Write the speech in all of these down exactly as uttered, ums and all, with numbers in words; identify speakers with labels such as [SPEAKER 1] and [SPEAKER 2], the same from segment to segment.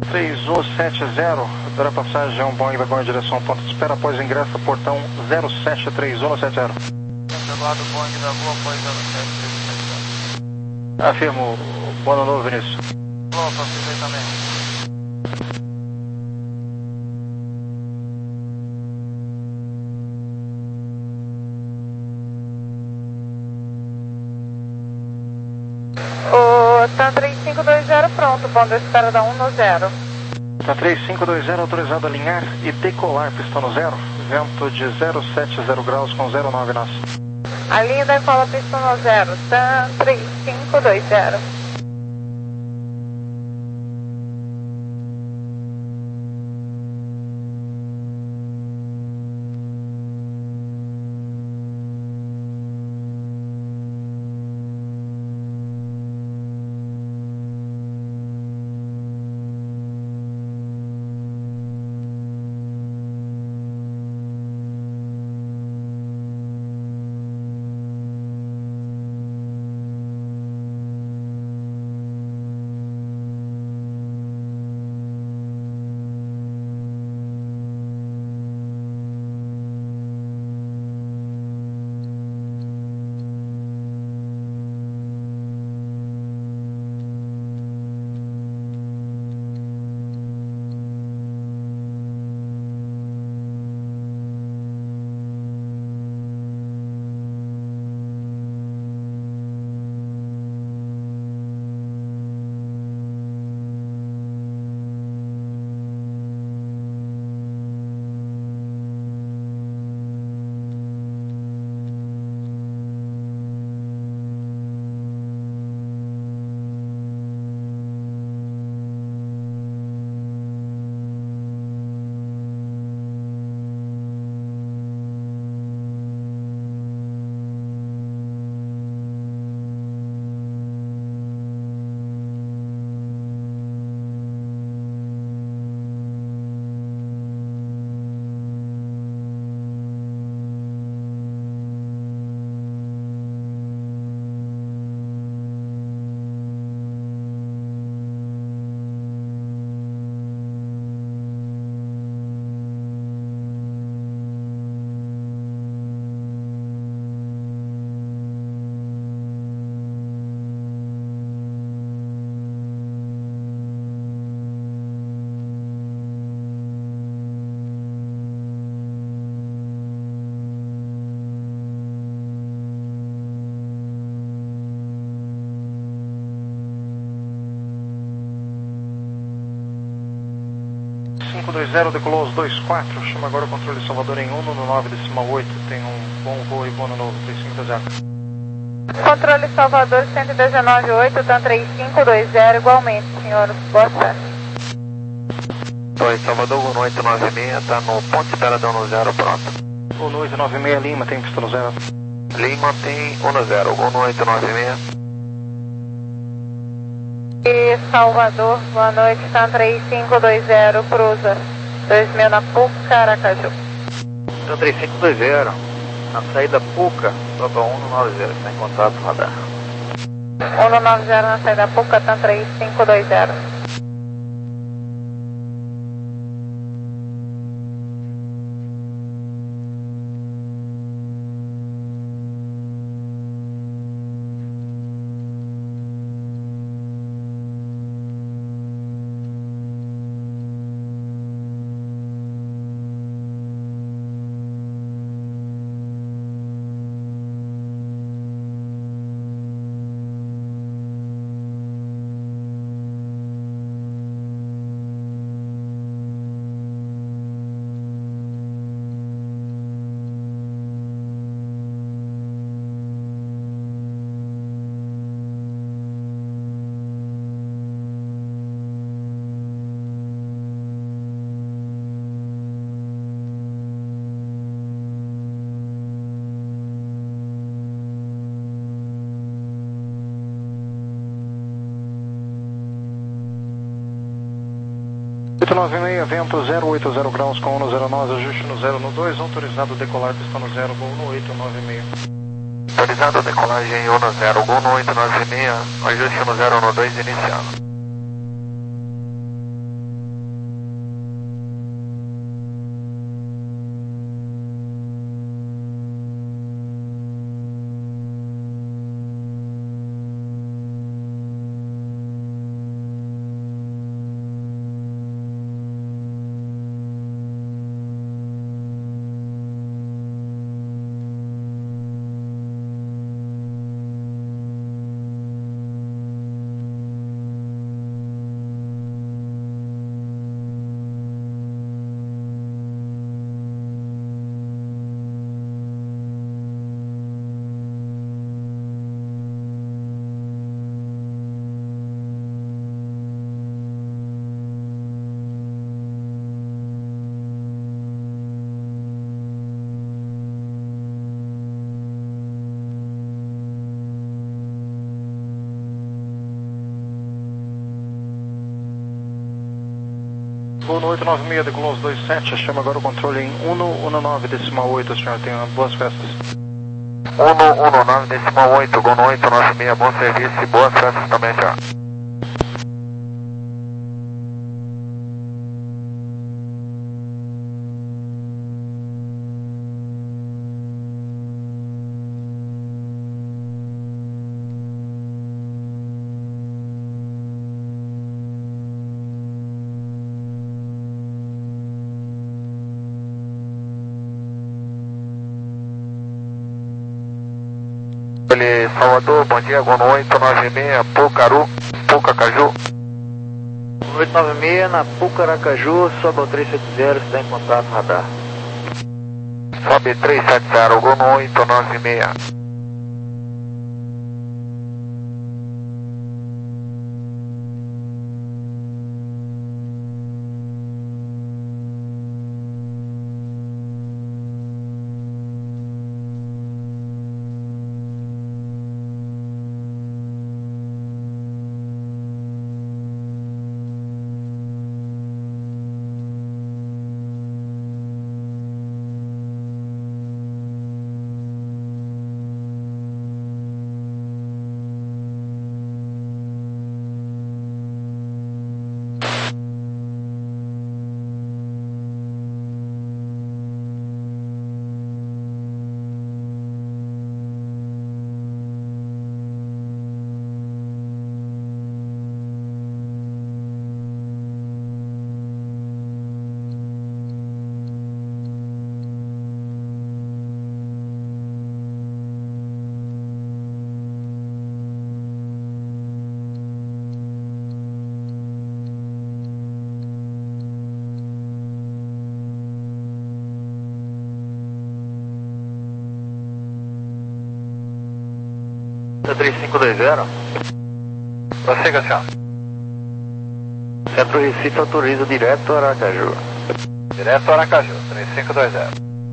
[SPEAKER 1] três um sete zero, para passagem um Boeing vagão em direção ao ponto de espera após ingresso portão zero sete três um sete zero.
[SPEAKER 2] Lado Boeing da rua após zero sete três um sete zero.
[SPEAKER 1] Afirmo, bom ano novo, Vinícius.
[SPEAKER 2] Bom, para você também.
[SPEAKER 3] O TAM três cinco dois zero pronto, ponto de espera da um no zero.
[SPEAKER 1] TAM três cinco dois zero autorizado a alinhar e decolar, pistão no zero, vento de zero sete zero graus com zero nove nós.
[SPEAKER 3] A linha da cola pistão no zero, TAM três cinco dois zero.
[SPEAKER 1] cinco dois zero decolou aos dois quatro, chama agora o controle Salvador em um no nove decimal oito, tem um bom voo e bom ano novo, três cinco dois zero.
[SPEAKER 3] Controle Salvador cento e dezenove oito, TAM três cinco dois zero, igualmente, senhor, boa tarde.
[SPEAKER 2] Oi, Salvador, um oito nove seis, está no ponto de espera da um no zero, pronto.
[SPEAKER 1] um oito nove seis Lima, tem pista no zero.
[SPEAKER 2] Lima tem um no zero, um oito nove seis.
[SPEAKER 3] E Salvador, boa noite, TAM três cinco dois zero, cruza dois mil na Puca, Aracaju.
[SPEAKER 2] TAM três cinco dois zero, na saída Puca, soba um no nove zero, está em contato, radar.
[SPEAKER 3] um no nove zero na saída Puca, TAM três cinco dois zero.
[SPEAKER 1] oito nove seis, vento zero oito zero graus com um no zero nove, ajuste no zero no dois, autorizado decolar, pistão no zero, gol no oito nove seis.
[SPEAKER 2] Autorizado decolagem um no zero, gol no oito nove seis, ajuste no zero no dois, iniciado.
[SPEAKER 1] Gol no oito nove seis, decolou dois sete, chama agora o controle em cento e dezenove decimal oito, senhor, tenha boas festas.
[SPEAKER 2] cento e dezenove decimal oito, Gol no oito nove seis, bom serviço e boas festas também, senhor. Salvador, bom dia, Gol no oito nove seis, Pucaru, Pucacaju. oito nove seis, na Pucaracaju, sobe ao três sete zero, está em contato radar. Sobe três sete zero, Gol no oito nove seis. três cinco dois zero. Prossiga, senhor. Centro Recife autoriza direto Aracaju. Direto Aracaju, três cinco dois zero.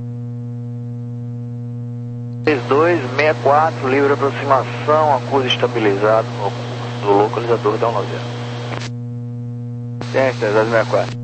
[SPEAKER 2] três dois seis quatro, livre aproximação, acuse estabilizado no curso do localizador da cento e noventa. Tem, três dois seis quatro.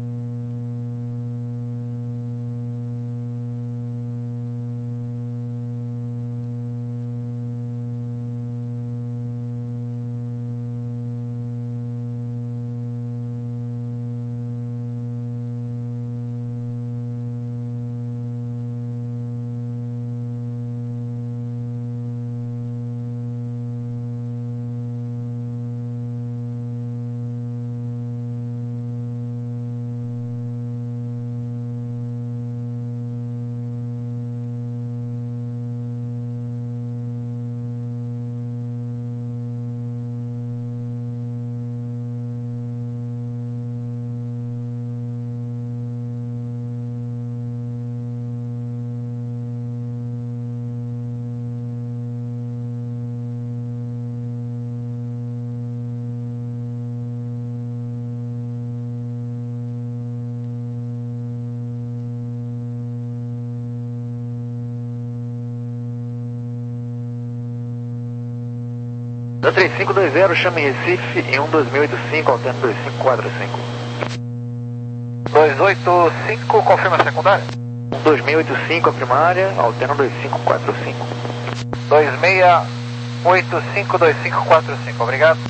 [SPEAKER 2] Da três cinco dois zero, chame Recife em um dois mil e oitenta e cinco, alterno dois cinco quatro cinco. dois oito cinco, confirma a secundária. um dois mil e oitenta e cinco a primária, alterno dois cinco quatro cinco. dois seis oito cinco dois cinco quatro cinco, obrigado.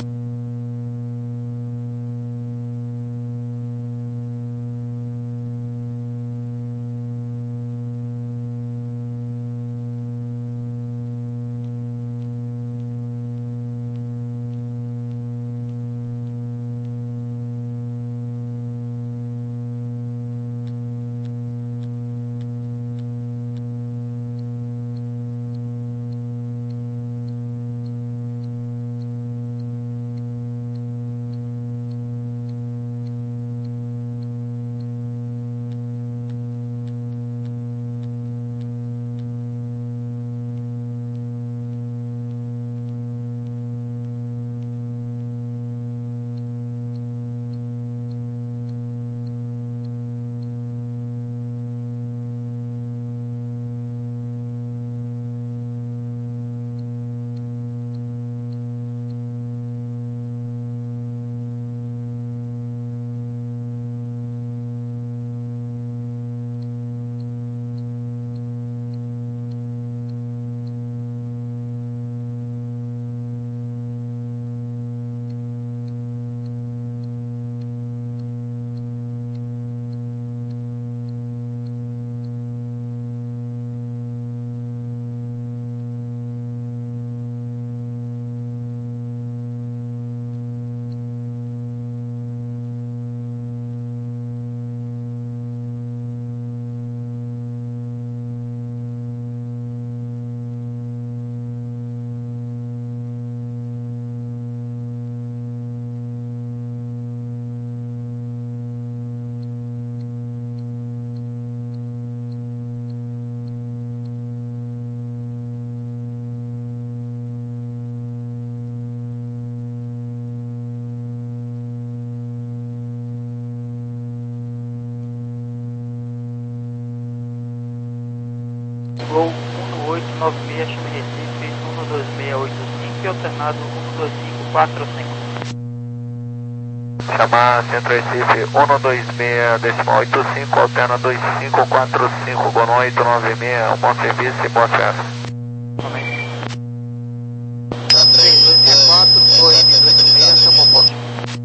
[SPEAKER 4] Gol um oito nove seis, chame Recife, um dois seis oito cinco e alternado um dois cinco quatro cinco.
[SPEAKER 2] Chamar Centro Recife um dois seis, decimal oito cinco, alterna dois cinco quatro cinco, Gol oito nove seis, um bom serviço e boa festa.
[SPEAKER 4] três dois seis quatro, Gol dezoito seis, seu bom posto.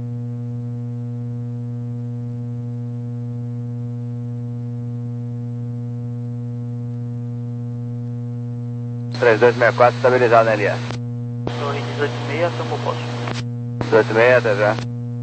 [SPEAKER 5] três dois seis quatro, estabilizado na L S.
[SPEAKER 4] Torre dezoito seis, seu bom posto.
[SPEAKER 5] dezoito seis, até já.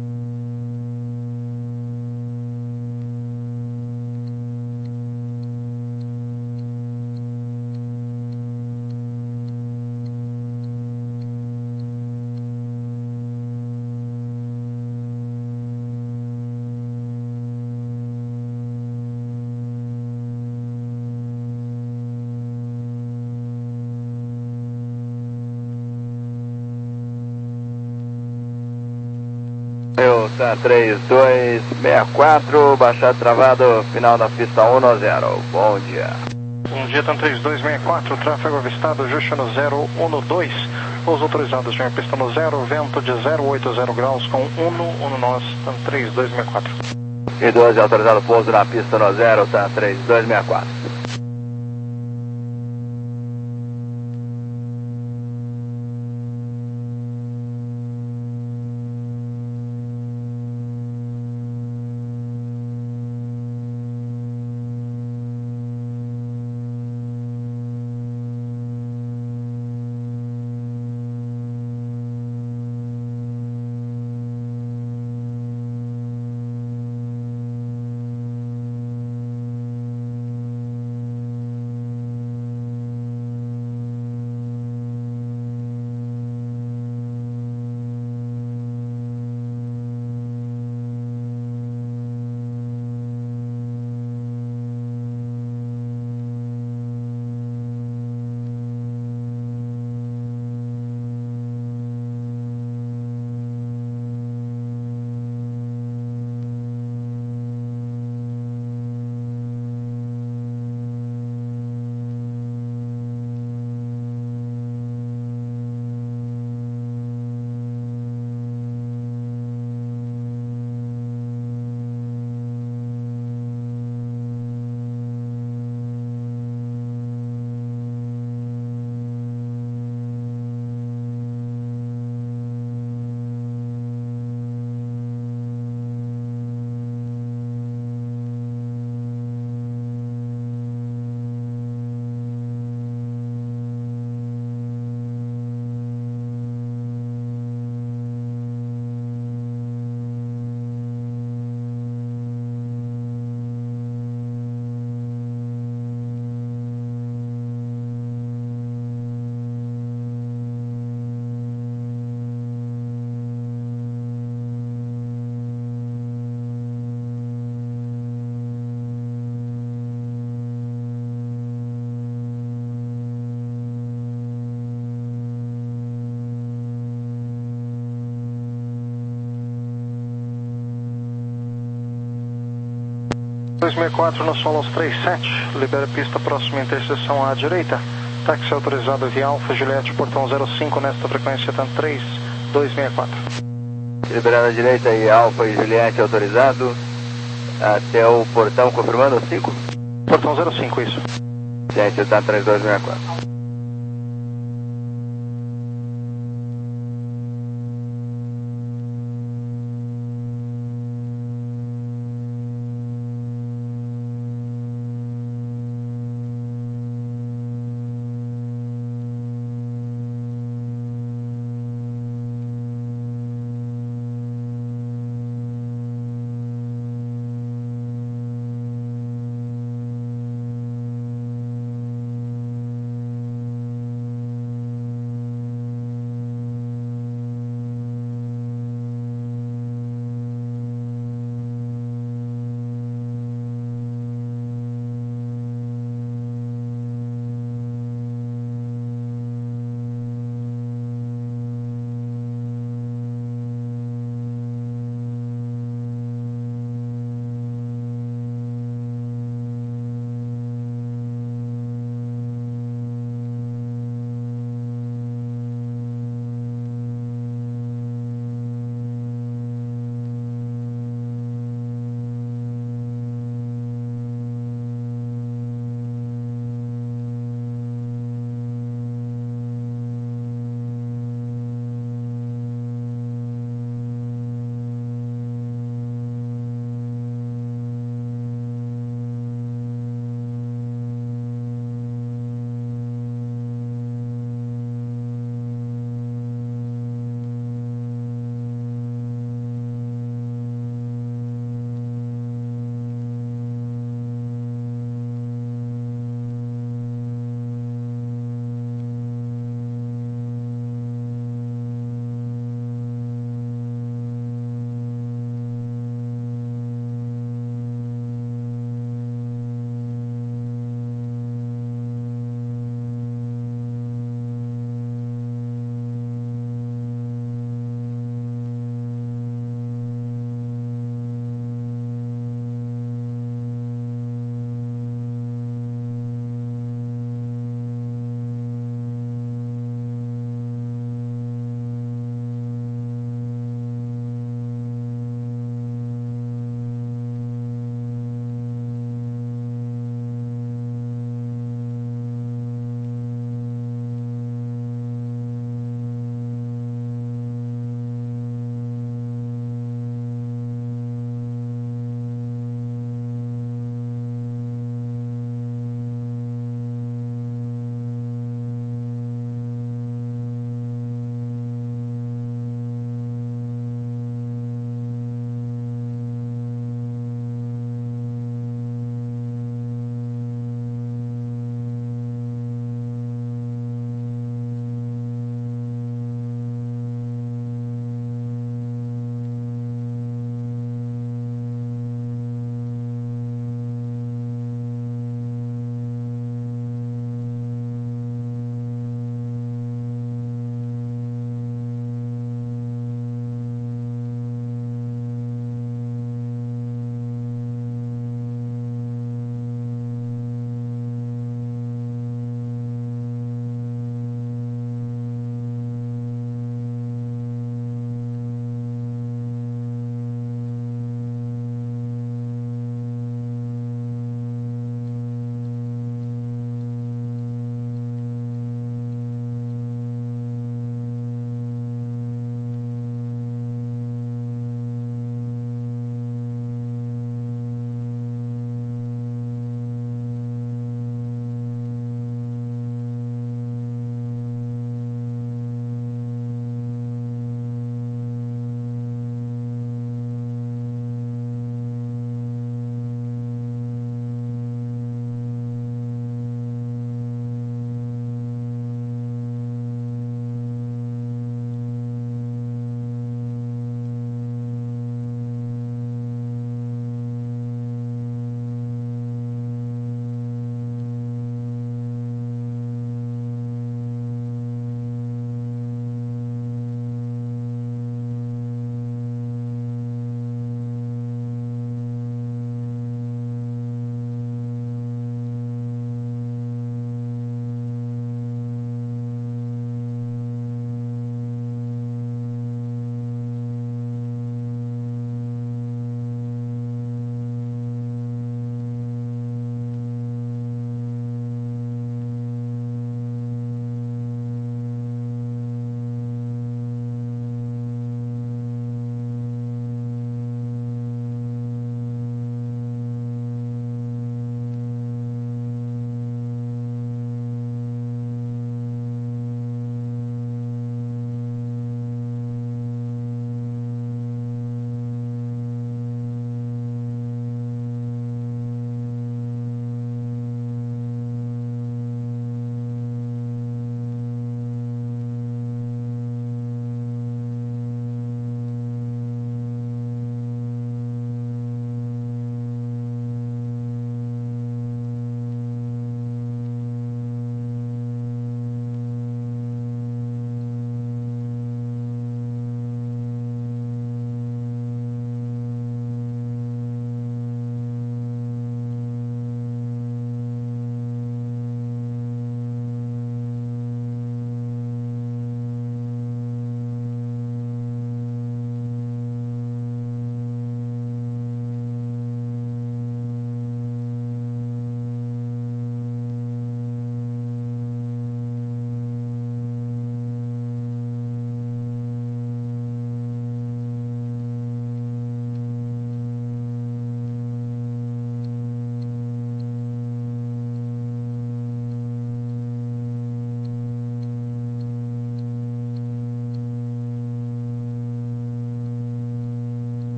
[SPEAKER 5] Eu, tá, três dois seis quatro, baixado travado, final da pista um no zero. Bom dia.
[SPEAKER 1] Bom dia, TAM três dois seis quatro, tráfego avistado, ajuste no zero um dois. Os autorizados de pista no zero, vento de zero oito zero graus com um um nós, TAM três dois seis quatro.
[SPEAKER 5] E doze, autorizado pouso na pista no zero, tá, três dois seis quatro.
[SPEAKER 1] dois seis quatro no Solos três sete, libera pista próxima interseção à direita. Táxi autorizado via Alfa Juliette, portão zero cinco nesta frequência TAM três dois seis quatro.
[SPEAKER 5] Liberando à direita e Alfa e Juliette autorizado até o portão, confirmando cinco?
[SPEAKER 1] Portão zero cinco, isso.
[SPEAKER 5] Gente, TAM três dois seis quatro.